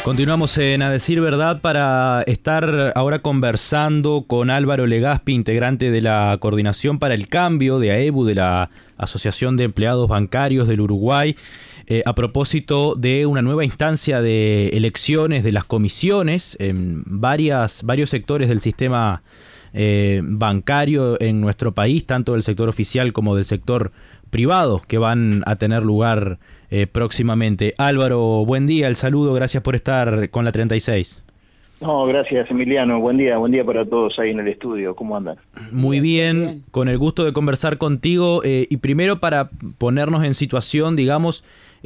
Continuamos en A Decir Verdad para estar ahora conversando con Álvaro Legaspi, integrante de la Coordinación para el Cambio de AEBU, de la Asociación de Empleados Bancarios del Uruguay, a propósito de una nueva instancia de elecciones de las comisiones en varios sectores del sistema bancario en nuestro país, tanto del sector oficial como del sector privado, que van a tener lugar próximamente. Álvaro, buen día, el saludo, gracias por estar con la 36. No, gracias Emiliano, buen día para todos ahí en el estudio, ¿cómo andan? Muy bien, con el gusto de conversar contigo y primero para ponernos en situación, digamos,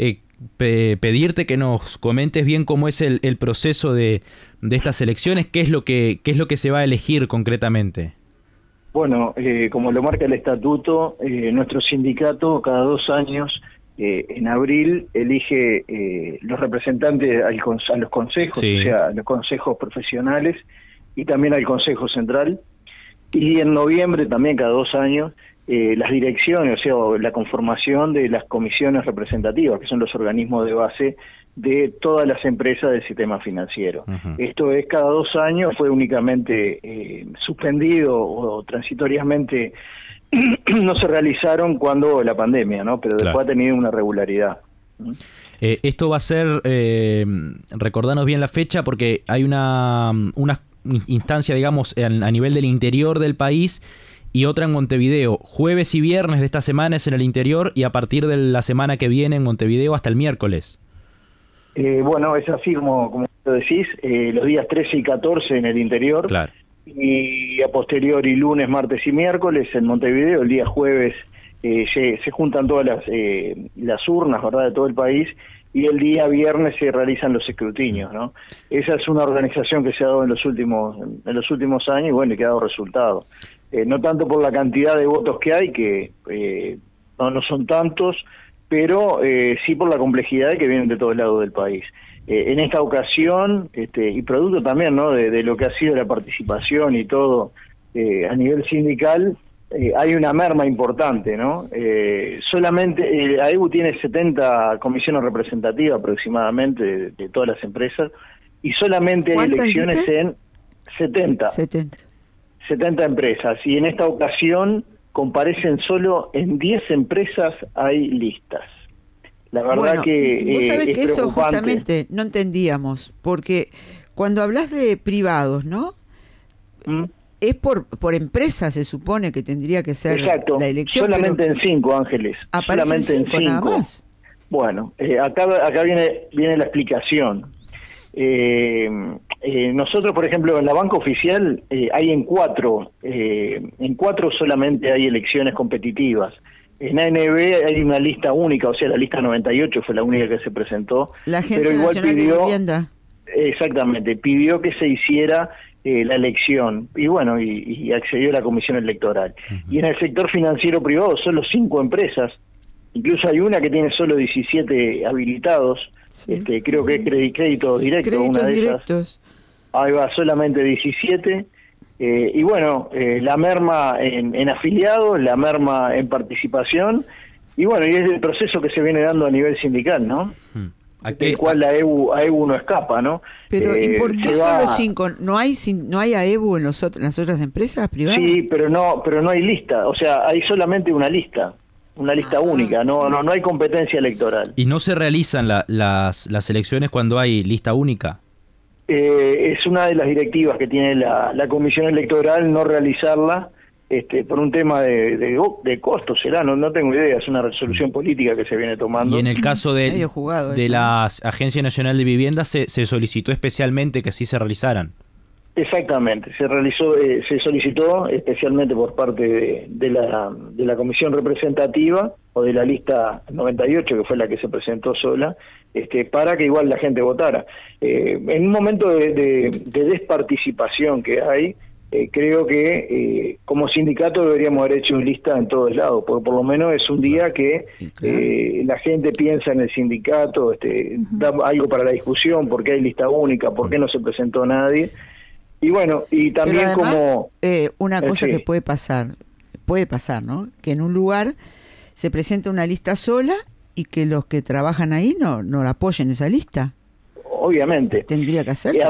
pedirte que nos comentes bien cómo es el proceso de estas elecciones, qué es lo que se va a elegir concretamente. Bueno, como lo marca el estatuto, nuestro sindicato cada 2 años, en abril, elige los representantes a los consejos, sí. O sea, a los consejos profesionales y también al Consejo Central. Y en noviembre, también cada 2 años, las direcciones, o sea, la conformación de las comisiones representativas, que son los organismos de base de todas las empresas del sistema financiero. Uh-huh. Esto es cada 2 años, fue únicamente suspendido o transitoriamente no se realizaron cuando la pandemia, ¿no? Pero después claro. Ha tenido una regularidad. Esto va a ser, recordanos bien la fecha, porque hay una instancia, digamos, a nivel del interior del país y otra en Montevideo. Jueves y viernes de esta semana es en el interior y a partir de la semana que viene en Montevideo hasta el miércoles. Bueno, es así como lo decís, los días 13 y 14 en el interior. Claro. Y a posteriori lunes, martes y miércoles en Montevideo. El día jueves se juntan todas las urnas, ¿verdad?, de todo el país, y el día viernes se realizan los escrutinios, ¿no? Esa es una organización que se ha dado en los últimos años y bueno, y que ha dado resultados. No tanto por la cantidad de votos que hay, que no son tantos, pero sí por la complejidad que vienen de todos lados del país. En esta ocasión, y producto también, ¿no?, de lo que ha sido la participación y todo a nivel sindical, hay una merma importante, ¿no? Solamente AEBU tiene 70 comisiones representativas aproximadamente de todas las empresas, y solamente hay elecciones en 70 empresas, y en esta ocasión comparecen solo en 10 empresas hay listas. La verdad, bueno, que vos sabés que eso preocupante. Justamente no entendíamos, porque cuando hablas de privados, ¿no? Es por empresa, se supone que tendría que ser. Exacto. La elección. Solamente en 5, Ángeles. Solamente en 5 nada más. Bueno, acá viene la explicación. Nosotros, por ejemplo, en la banca oficial hay en 4 solamente hay elecciones competitivas. En ANB hay una lista única, o sea, la lista 98 fue la única que se presentó. La Agencia pero igual Nacional de Vivienda. Exactamente, pidió que se hiciera la elección, y bueno, y accedió a la comisión electoral. Uh-huh. Y en el sector financiero privado solo 5 empresas, incluso hay una que tiene solo 17 habilitados, sí. Creo que es crédito directo, créditos una de directos. Esas. Ahí va, solamente 17. Y bueno, la merma en afiliados, la merma en participación, y bueno, y es el proceso que se viene dando a nivel sindical, ¿no? Del cual la AEBU no escapa, ¿no? Pero ¿y por qué solo 5? ¿No hay AEBU en las otras empresas privadas? Sí, pero no hay lista, o sea, hay solamente una lista única, no hay competencia electoral. ¿Y no se realizan las elecciones cuando hay lista única? Es una de las directivas que tiene la Comisión Electoral no realizarla, por un tema de costos, será, no tengo idea, es una resolución política que se viene tomando. Y en el caso de la Agencia Nacional de Vivienda se solicitó especialmente que sí se realizaran. Exactamente, se solicitó especialmente por parte de la comisión representativa o de la lista 98, que fue la que se presentó sola, para que igual la gente votara. En un momento de desparticipación que hay, creo que como sindicato deberíamos haber hecho lista en todos lados, porque por lo menos es un día que la gente piensa en el sindicato, da algo para la discusión, por qué hay lista única, por qué no se presentó nadie. Y bueno, y también además, una cosa que puede pasar, ¿no? Que en un lugar se presenta una lista sola y que los que trabajan ahí no la apoyen esa lista. obviamente. Tendría que hacerse.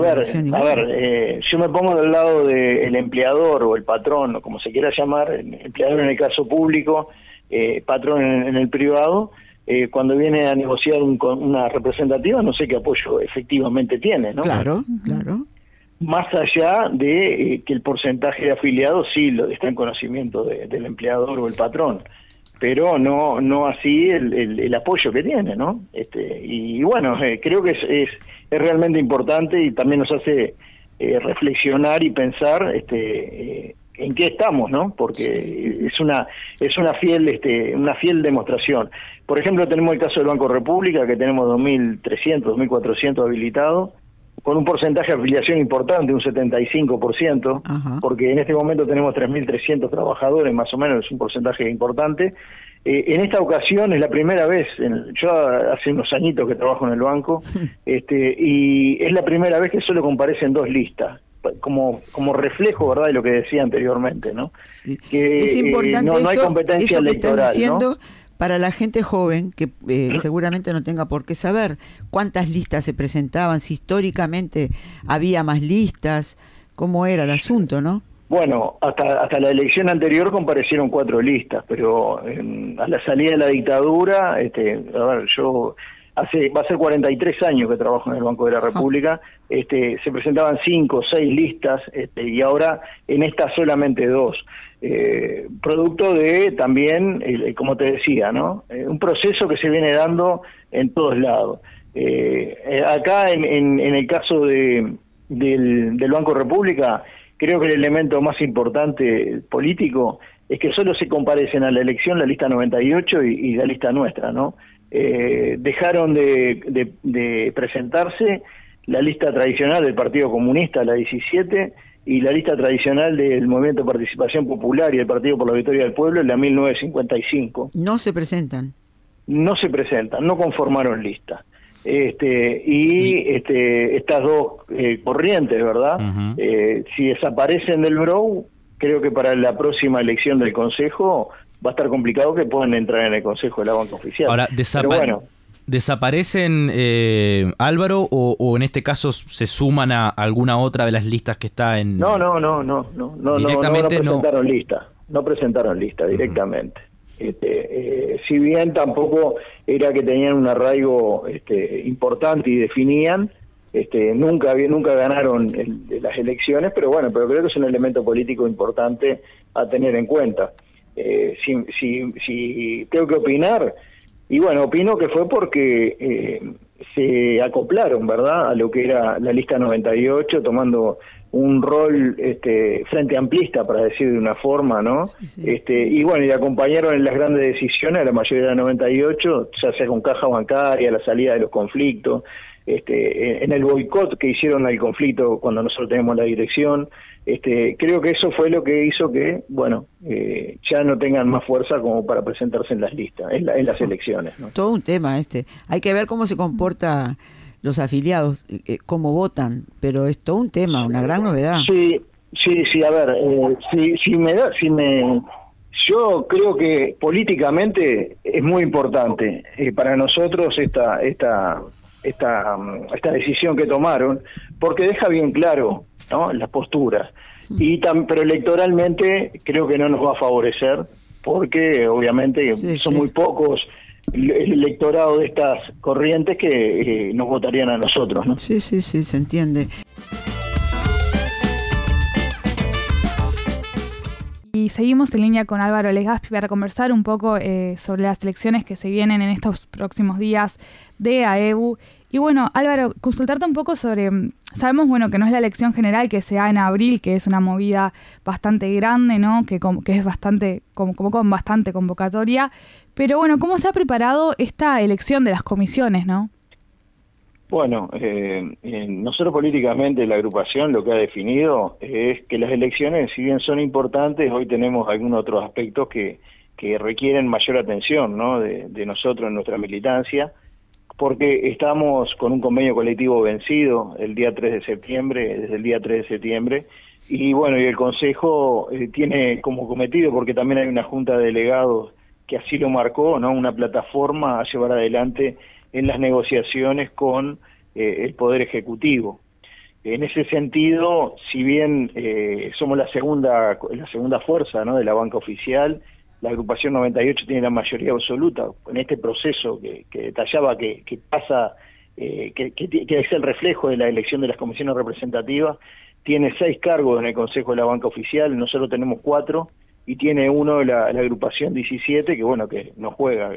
Yo me pongo del lado del empleador o el patrón, o como se quiera llamar, el empleador en el caso público, patrón en el privado. Cuando viene a negociar una representativa, no sé qué apoyo efectivamente tiene, ¿no? Claro. Más allá de que el porcentaje de afiliados sí está en conocimiento del empleador o el patrón, pero no así el apoyo que tiene, ¿no? Y bueno, creo que es realmente importante y también nos hace reflexionar y pensar en qué estamos, ¿no? Porque es una fiel demostración. Por ejemplo, tenemos el caso del Banco República, que tenemos 2.300, 2.400 habilitados, con un porcentaje de afiliación importante, un 75%, Ajá. porque en este momento tenemos 3.300 trabajadores, más o menos, es un porcentaje importante. En esta ocasión es la primera vez, yo hace unos añitos que trabajo en el banco, y es la primera vez que solo comparecen 2 listas, como reflejo, ¿verdad?, de lo que decía anteriormente, ¿no? Que es importante no hay competencia eso que electoral, estás diciendo, ¿no? Para la gente joven, que seguramente no tenga por qué saber cuántas listas se presentaban, si históricamente había más listas, cómo era el asunto, ¿no? Bueno, hasta la elección anterior comparecieron 4 listas, pero a la salida de la dictadura, yo va a ser 43 años que trabajo en el Banco de la República, se presentaban 5 o 6 listas, y ahora en esta solamente 2. Producto de también, como te decía, ¿no? Un proceso que se viene dando en todos lados. Acá en el caso del Banco República, creo que el elemento más importante político es que solo se comparecen a la elección la lista 98 y la lista nuestra, ¿no? Dejaron de presentarse la lista tradicional del Partido Comunista, la 17, y la lista tradicional del Movimiento de Participación Popular y el Partido por la Victoria del Pueblo, la 1955. No se presentan. No se presentan, no conformaron lista. Estas 2 corrientes, ¿verdad? Uh-huh. Si desaparecen del BROU, creo que para la próxima elección del Consejo va a estar complicado que puedan entrar en el Consejo de la Banca Oficial. Ahora, ¿desaparecen, Álvaro, o en este caso se suman a alguna otra de las listas que está en...? No presentaron lista. No presentaron lista directamente. Uh-huh. Si bien tampoco era que tenían un arraigo importante y definían, nunca ganaron las elecciones, pero creo que es un elemento político importante a tener en cuenta. Si tengo que opinar, y opino que fue porque se acoplaron, ¿verdad?, a lo que era la lista 98, tomando un rol frente amplista, para decir de una forma, ¿no? Sí. Y acompañaron en las grandes decisiones a la mayoría de la 98, ya sea con caja bancaria, la salida de los conflictos, en el boicot que hicieron al conflicto cuando nosotros tenemos la dirección. Creo que eso fue lo que hizo que, ya no tengan más fuerza como para presentarse en las listas, en las elecciones, ¿no? Todo un tema hay que ver cómo se comporta los afiliados, cómo votan, pero es todo un tema, una gran novedad. Sí, a ver, yo creo que políticamente es muy importante para nosotros esta decisión que tomaron, porque deja bien claro, ¿no?, las posturas, pero electoralmente creo que no nos va a favorecer, porque obviamente son muy pocos el electorado de estas corrientes que nos votarían a nosotros, ¿no? Sí, se entiende. Y seguimos en línea con Álvaro Legaspi para conversar un poco sobre las elecciones que se vienen en estos próximos días de AEBU. Y Álvaro, consultarte un poco sobre, sabemos que no es la elección general que se da en abril, que es una movida bastante grande, ¿no?, que es bastante, como con bastante convocatoria, pero ¿cómo se ha preparado esta elección de las comisiones, no? Nosotros políticamente la agrupación lo que ha definido es que las elecciones, si bien son importantes, hoy tenemos algunos otros aspectos que requieren mayor atención, ¿no?, de nosotros en nuestra militancia, porque estamos con un convenio colectivo vencido el día 3 de septiembre, desde el día 3 de septiembre, y el Consejo tiene como cometido, porque también hay una junta de delegados que así lo marcó, ¿no?, una plataforma a llevar adelante en las negociaciones con el Poder Ejecutivo. En ese sentido, si bien somos la segunda fuerza, ¿no?, de la banca oficial, la agrupación 98 tiene la mayoría absoluta. En este proceso que detallaba que pasa, que es el reflejo de la elección de las comisiones representativas, tiene 6 cargos en el Consejo de la Banca Oficial, nosotros tenemos 4, y tiene uno la agrupación 17, que bueno, que no juega,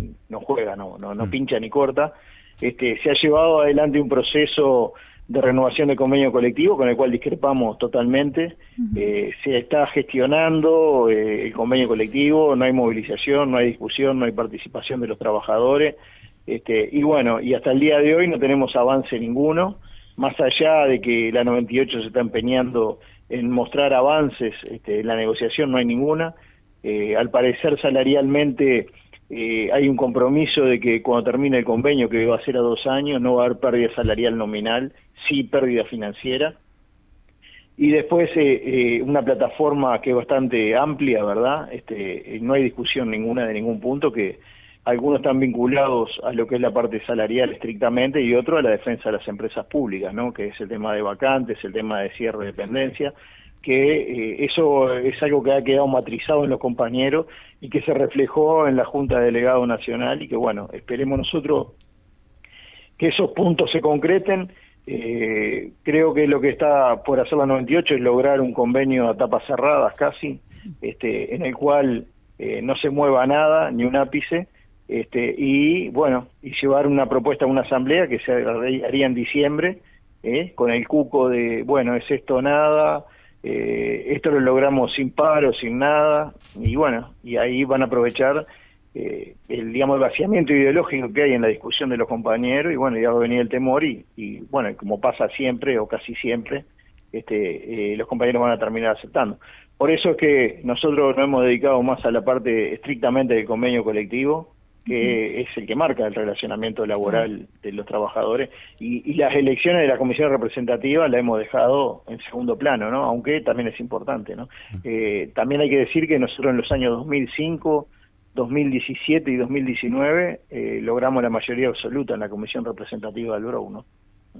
no pincha ni corta. Se ha llevado adelante un proceso de renovación de convenio colectivo con el cual discrepamos totalmente. Se está gestionando el convenio colectivo, no hay movilización, no hay discusión, no hay participación de los trabajadores, y bueno, y hasta el día de hoy no tenemos avance ninguno, más allá de que la 98 se está empeñando en mostrar avances, en la negociación no hay ninguna. Al parecer salarialmente hay un compromiso de que cuando termine el convenio, que va a ser a 2 años, no va a haber pérdida salarial nominal, sí pérdida financiera. Y después una plataforma que es bastante amplia, ¿verdad? No hay discusión ninguna de ningún punto, que algunos están vinculados a lo que es la parte salarial estrictamente y otros a la defensa de las empresas públicas, ¿no?, que es el tema de vacantes, el tema de cierre de dependencia, que eso es algo que ha quedado matrizado en los compañeros y que se reflejó en la Junta de Delegados Nacional, y que bueno, esperemos nosotros que esos puntos se concreten. Creo que lo que está por hacer la 98 es lograr un convenio a tapas cerradas casi, en el cual no se mueva nada, ni un ápice, y bueno, y llevar una propuesta a una asamblea que se haría en diciembre, con el cuco de, bueno, es esto nada, esto lo logramos sin paro, sin nada, y bueno, y ahí van a aprovechar el vaciamiento ideológico que hay en la discusión de los compañeros, y bueno, ya va a venir el temor, y bueno, como pasa siempre o casi siempre, los compañeros van a terminar aceptando. Por eso es que nosotros nos hemos dedicado más a la parte estrictamente del convenio colectivo, que es el que marca el relacionamiento laboral de los trabajadores, y las elecciones de la comisión representativa la hemos dejado en segundo plano, ¿no?, aunque también es importante, ¿no? También hay que decir que nosotros en los años 2005, 2017 y 2019 logramos la mayoría absoluta en la comisión representativa del BROU, ¿no?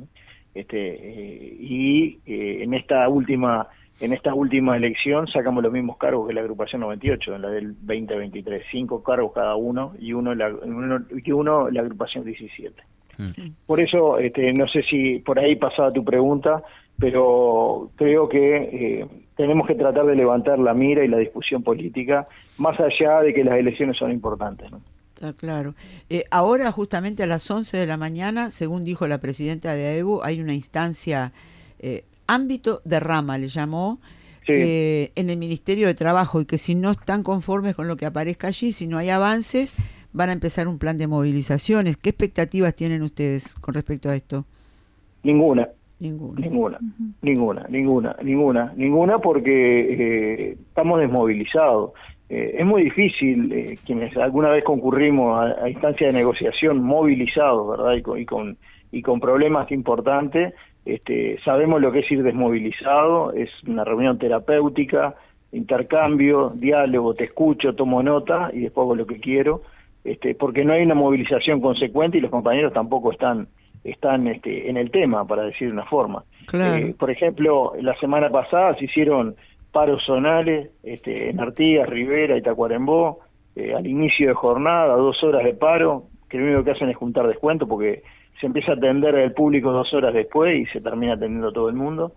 Y en esta última elección sacamos los mismos cargos que la agrupación 98, en la del 2023, 5 cargos cada uno, y uno la agrupación 17. Por eso, no sé si por ahí pasaba tu pregunta, pero creo que tenemos que tratar de levantar la mira y la discusión política, más allá de que las elecciones son importantes, ¿no? Está claro. Ahora, justamente a las 11 de la mañana, según dijo la presidenta de AEBU, hay una instancia, ámbito de rama, le llamó, sí, en el Ministerio de Trabajo, y que si no están conformes con lo que aparezca allí, si no hay avances, van a empezar un plan de movilizaciones. ¿Qué expectativas tienen ustedes con respecto a esto? Ninguna, porque estamos desmovilizados. Es muy difícil, quienes alguna vez concurrimos a instancia de negociación movilizados, ¿verdad?, y con problemas importantes, sabemos lo que es ir desmovilizado. Es una reunión terapéutica, intercambio, diálogo, te escucho, tomo nota y después hago lo que quiero, porque no hay una movilización consecuente y los compañeros tampoco están en el tema, para decir de una forma. Claro. Por ejemplo, la semana pasada se hicieron paros zonales en Artigas, Rivera y Tacuarembó, al inicio de jornada, 2 horas de paro, que lo único que hacen es juntar descuento, porque se empieza a atender al público 2 horas después y se termina atendiendo todo el mundo.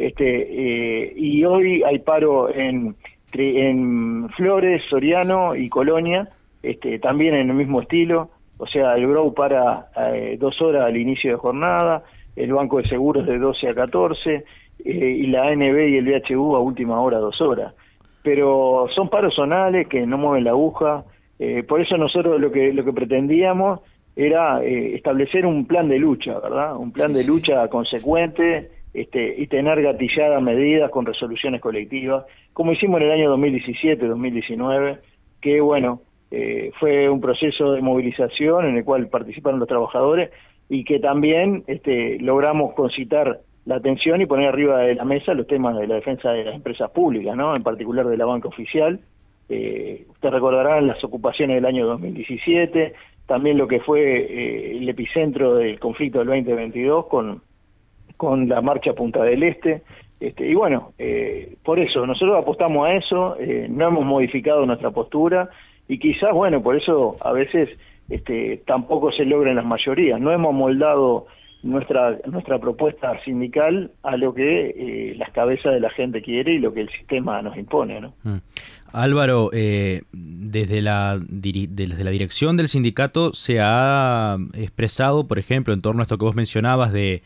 Y hoy hay paro en Flores, Soriano y Colonia, también en el mismo estilo. O sea, el BROU para 2 horas al inicio de jornada, el Banco de Seguros de 12 a 14, y la ANB y el BHU a última hora 2 horas. Pero son paros zonales que no mueven la aguja. Por eso nosotros lo que pretendíamos era establecer un plan de lucha, ¿verdad? Un plan de lucha consecuente, y tener gatilladas medidas con resoluciones colectivas, como hicimos en el año 2017, 2019, que bueno, fue un proceso de movilización en el cual participaron los trabajadores, y que también logramos concitar la atención y poner arriba de la mesa los temas de la defensa de las empresas públicas, ¿no?, en particular de la banca oficial. Usted recordará las ocupaciones del año 2017, también lo que fue el epicentro del conflicto del 2022 con la marcha Punta del Este. Y bueno, por eso, nosotros apostamos a eso, no hemos modificado nuestra postura y quizás, bueno, por eso a veces tampoco se logran las mayorías. No hemos moldado nuestra propuesta sindical a lo que las cabezas de la gente quiere y lo que el sistema nos impone, ¿no? Álvaro, desde la dirección del sindicato se ha expresado, por ejemplo, en torno a esto que vos mencionabas de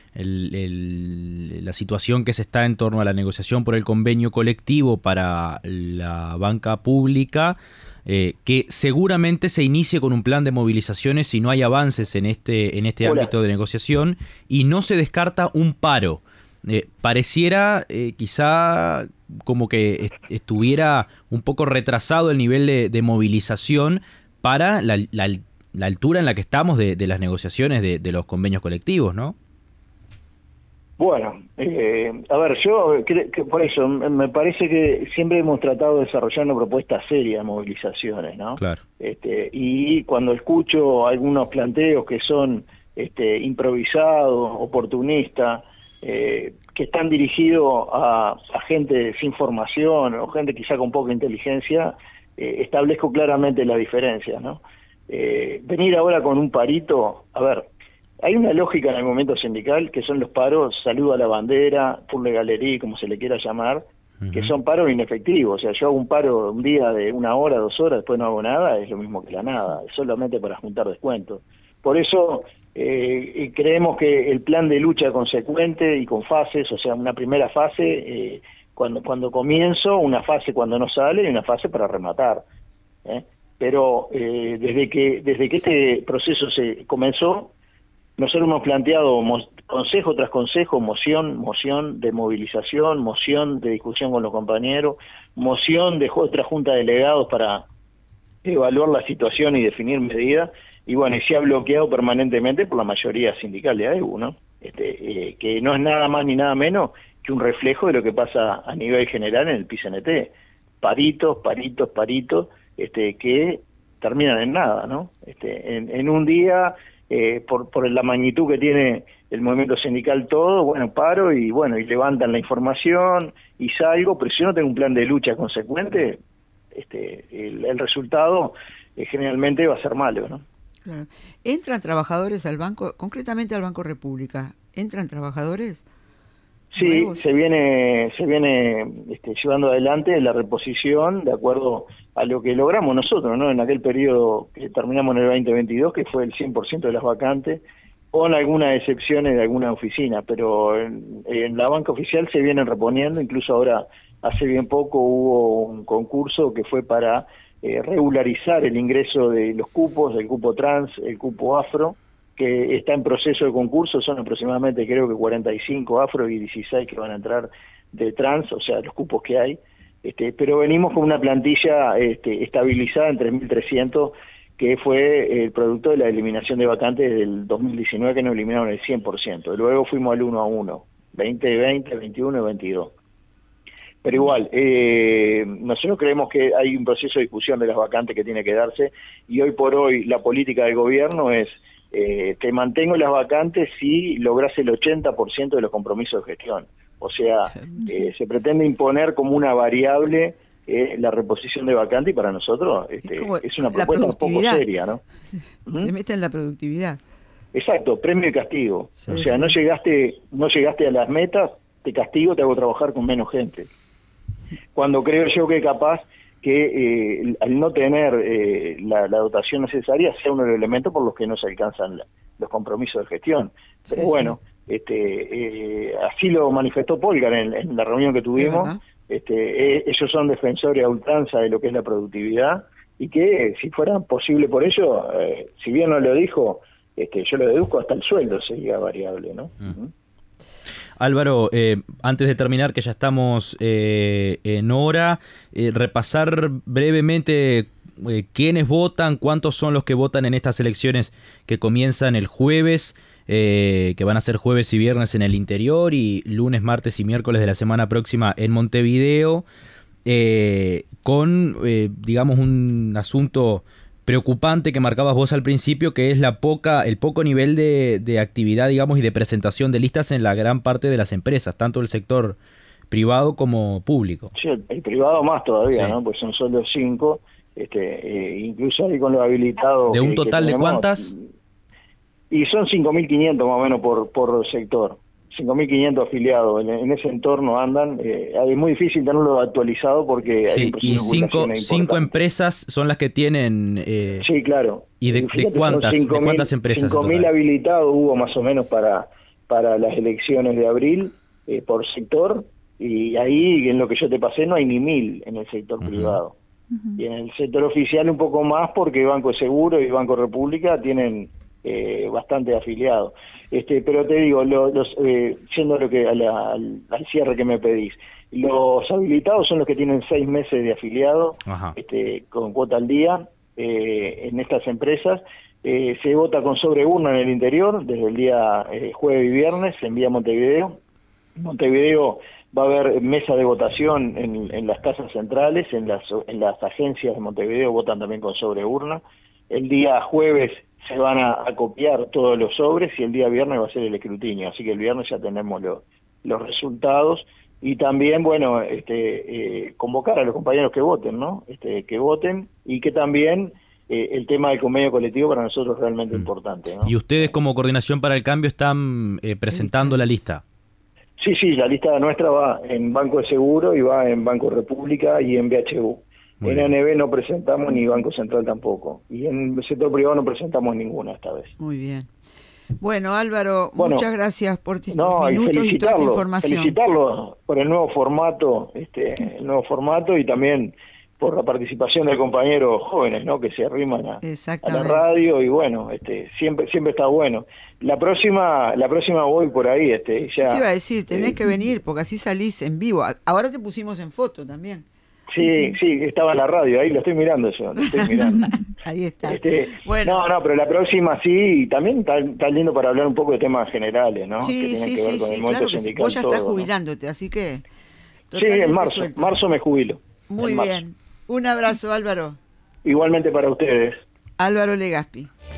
la situación que se está en torno a la negociación por el convenio colectivo para la banca pública, que seguramente se inicie con un plan de movilizaciones si no hay avances en este ámbito de negociación, y no se descarta un paro. Pareciera quizá como que estuviera un poco retrasado el nivel de movilización para la altura en la que estamos de las negociaciones de los convenios colectivos, ¿no? Bueno, a ver, yo creo que por eso me parece que siempre hemos tratado de desarrollar una propuesta seria de movilizaciones, ¿no? Claro. Y cuando escucho algunos planteos que son improvisados, oportunistas, que están dirigidos a gente sin formación o gente quizá con poca inteligencia, establezco claramente la diferencia, ¿no? Venir ahora con un parito, a ver, hay una lógica en el movimiento sindical que son los paros, saludo a la bandera, pour la galería, como se le quiera llamar, que son paros inefectivos. O sea, yo hago un paro un día de 1 hora, 2 horas, después no hago nada, es lo mismo que la nada, es solamente para juntar descuentos. Por eso creemos que el plan de lucha consecuente y con fases, o sea, una primera fase cuando comienzo, una fase cuando no sale y una fase para rematar. Pero desde que este proceso se comenzó, nosotros hemos planteado consejo tras consejo, moción de movilización, moción de discusión con los compañeros, moción de otra junta de delegados para evaluar la situación y definir medidas, y bueno, y se ha bloqueado permanentemente por la mayoría sindical de AEBU, ¿no? Que no es nada más ni nada menos que un reflejo de lo que pasa a nivel general en el PICNT. Paritos, que terminan en nada, ¿no? En un día... por la magnitud que tiene el movimiento sindical todo, bueno, paro y levantan la información y salgo, pero si yo no tengo un plan de lucha consecuente, el resultado generalmente va a ser malo, ¿no? Claro. ¿Entran trabajadores al banco, concretamente al Banco República? ¿Entran trabajadores? Sí, ¿nuevos? se viene llevando adelante la reposición de acuerdo a lo que logramos nosotros, ¿no? En aquel periodo que terminamos en el 2022, que fue el 100% de las vacantes, con algunas excepciones de alguna oficina, pero en la banca oficial se vienen reponiendo. Incluso ahora, hace bien poco, hubo un concurso que fue para regularizar el ingreso de los cupos, el cupo trans, el cupo afro, que está en proceso de concurso. Son aproximadamente, creo que 45 afro y 16 que van a entrar de trans, o sea, los cupos que hay. Pero venimos con una plantilla estabilizada en 3.300, que fue el producto de la eliminación de vacantes del 2019, que nos eliminaron el 100%. Luego fuimos al 1 a 1, 2020, 21 y 22. Pero igual, nosotros creemos que hay un proceso de discusión de las vacantes que tiene que darse, y hoy por hoy la política del gobierno es te mantengo las vacantes si logras el 80% de los compromisos de gestión. O sea, se pretende imponer como una variable la reposición de vacantes, y para nosotros es una propuesta un poco seria, ¿no? Se mete en la productividad. Exacto, premio y castigo. Sí, o sea, sí. no llegaste a las metas, te castigo, te hago trabajar con menos gente. Cuando creo yo que capaz que al no tener la dotación necesaria sea uno de los elementos por los que no se alcanzan los compromisos de gestión. Pero sí, bueno, así lo manifestó Polgar en la reunión que tuvimos. Ellos son defensores a ultranza de lo que es la productividad, y que si fuera posible por ello, si bien no lo dijo, yo lo deduzco, hasta el sueldo sería variable, ¿no? Uh-huh. Álvaro, antes de terminar, que ya estamos en hora, repasar brevemente quiénes votan, cuántos son los que votan en estas elecciones que comienzan el jueves, que van a ser jueves y viernes en el interior, y lunes, martes y miércoles de la semana próxima en Montevideo, con, digamos, un asunto preocupante que marcabas vos al principio, que es el poco nivel de actividad, digamos, y de presentación de listas en la gran parte de las empresas, tanto el sector privado como público. Sí, el privado más todavía, sí. ¿no? Pues son solo 5, incluso ahí con los habilitados. ¿De un total de cuántas? Y son 5.500 más o menos por sector. 5.500 afiliados en ese entorno andan. Es muy difícil tenerlo actualizado porque sí, y 5 empresas son las que tienen. Sí, claro. ¿Y de cuántas empresas? 5.000 habilitados hubo más o menos para las elecciones de abril por sector, y ahí en lo que yo te pasé no hay ni 1.000 en el sector privado. Y en el sector oficial un poco más, porque Banco de Seguro y Banco República tienen bastante afiliados. Pero te digo, yendo a lo que al cierre que me pedís, los habilitados son los que tienen 6 meses de afiliado, con cuota al día en estas empresas. Se vota con sobreurna en el interior desde el día jueves y viernes, se envía a Montevideo. En Montevideo va a haber mesa de votación en las casas centrales, en las agencias de Montevideo votan también con sobreurna. El día jueves se van a copiar todos los sobres y el día viernes va a ser el escrutinio, así que el viernes ya tenemos los resultados. Y también, bueno, convocar a los compañeros que voten, ¿no? Que voten, y que también el tema del convenio colectivo para nosotros es realmente importante, ¿no? ¿Y ustedes como Coordinación para el Cambio están presentando la lista? Sí, la lista nuestra va en Banco de Seguro y va en Banco República y en BHU. En ANB no presentamos, ni Banco Central tampoco. Y en el sector privado no presentamos ninguna esta vez. Muy bien. Bueno, Álvaro, muchas gracias por tus minutos y toda esta información. Felicitarlo por el nuevo formato, y también por la participación de compañeros jóvenes, ¿no? Que se arriman a la radio, y bueno, siempre está bueno. La próxima voy por ahí, ya. Yo te iba a decir, tenés que venir porque así salís en vivo. Ahora te pusimos en foto también. Sí, estaba en la radio, ahí lo estoy mirando yo, Ahí está. Bueno. No, pero la próxima sí, y también está lindo para hablar un poco de temas generales, ¿no? Sí, claro que sí. Vos ya estás jubilándote, así que... Sí, en marzo me jubilo. Muy bien. Un abrazo, Álvaro. Igualmente para ustedes. Álvaro Legaspi.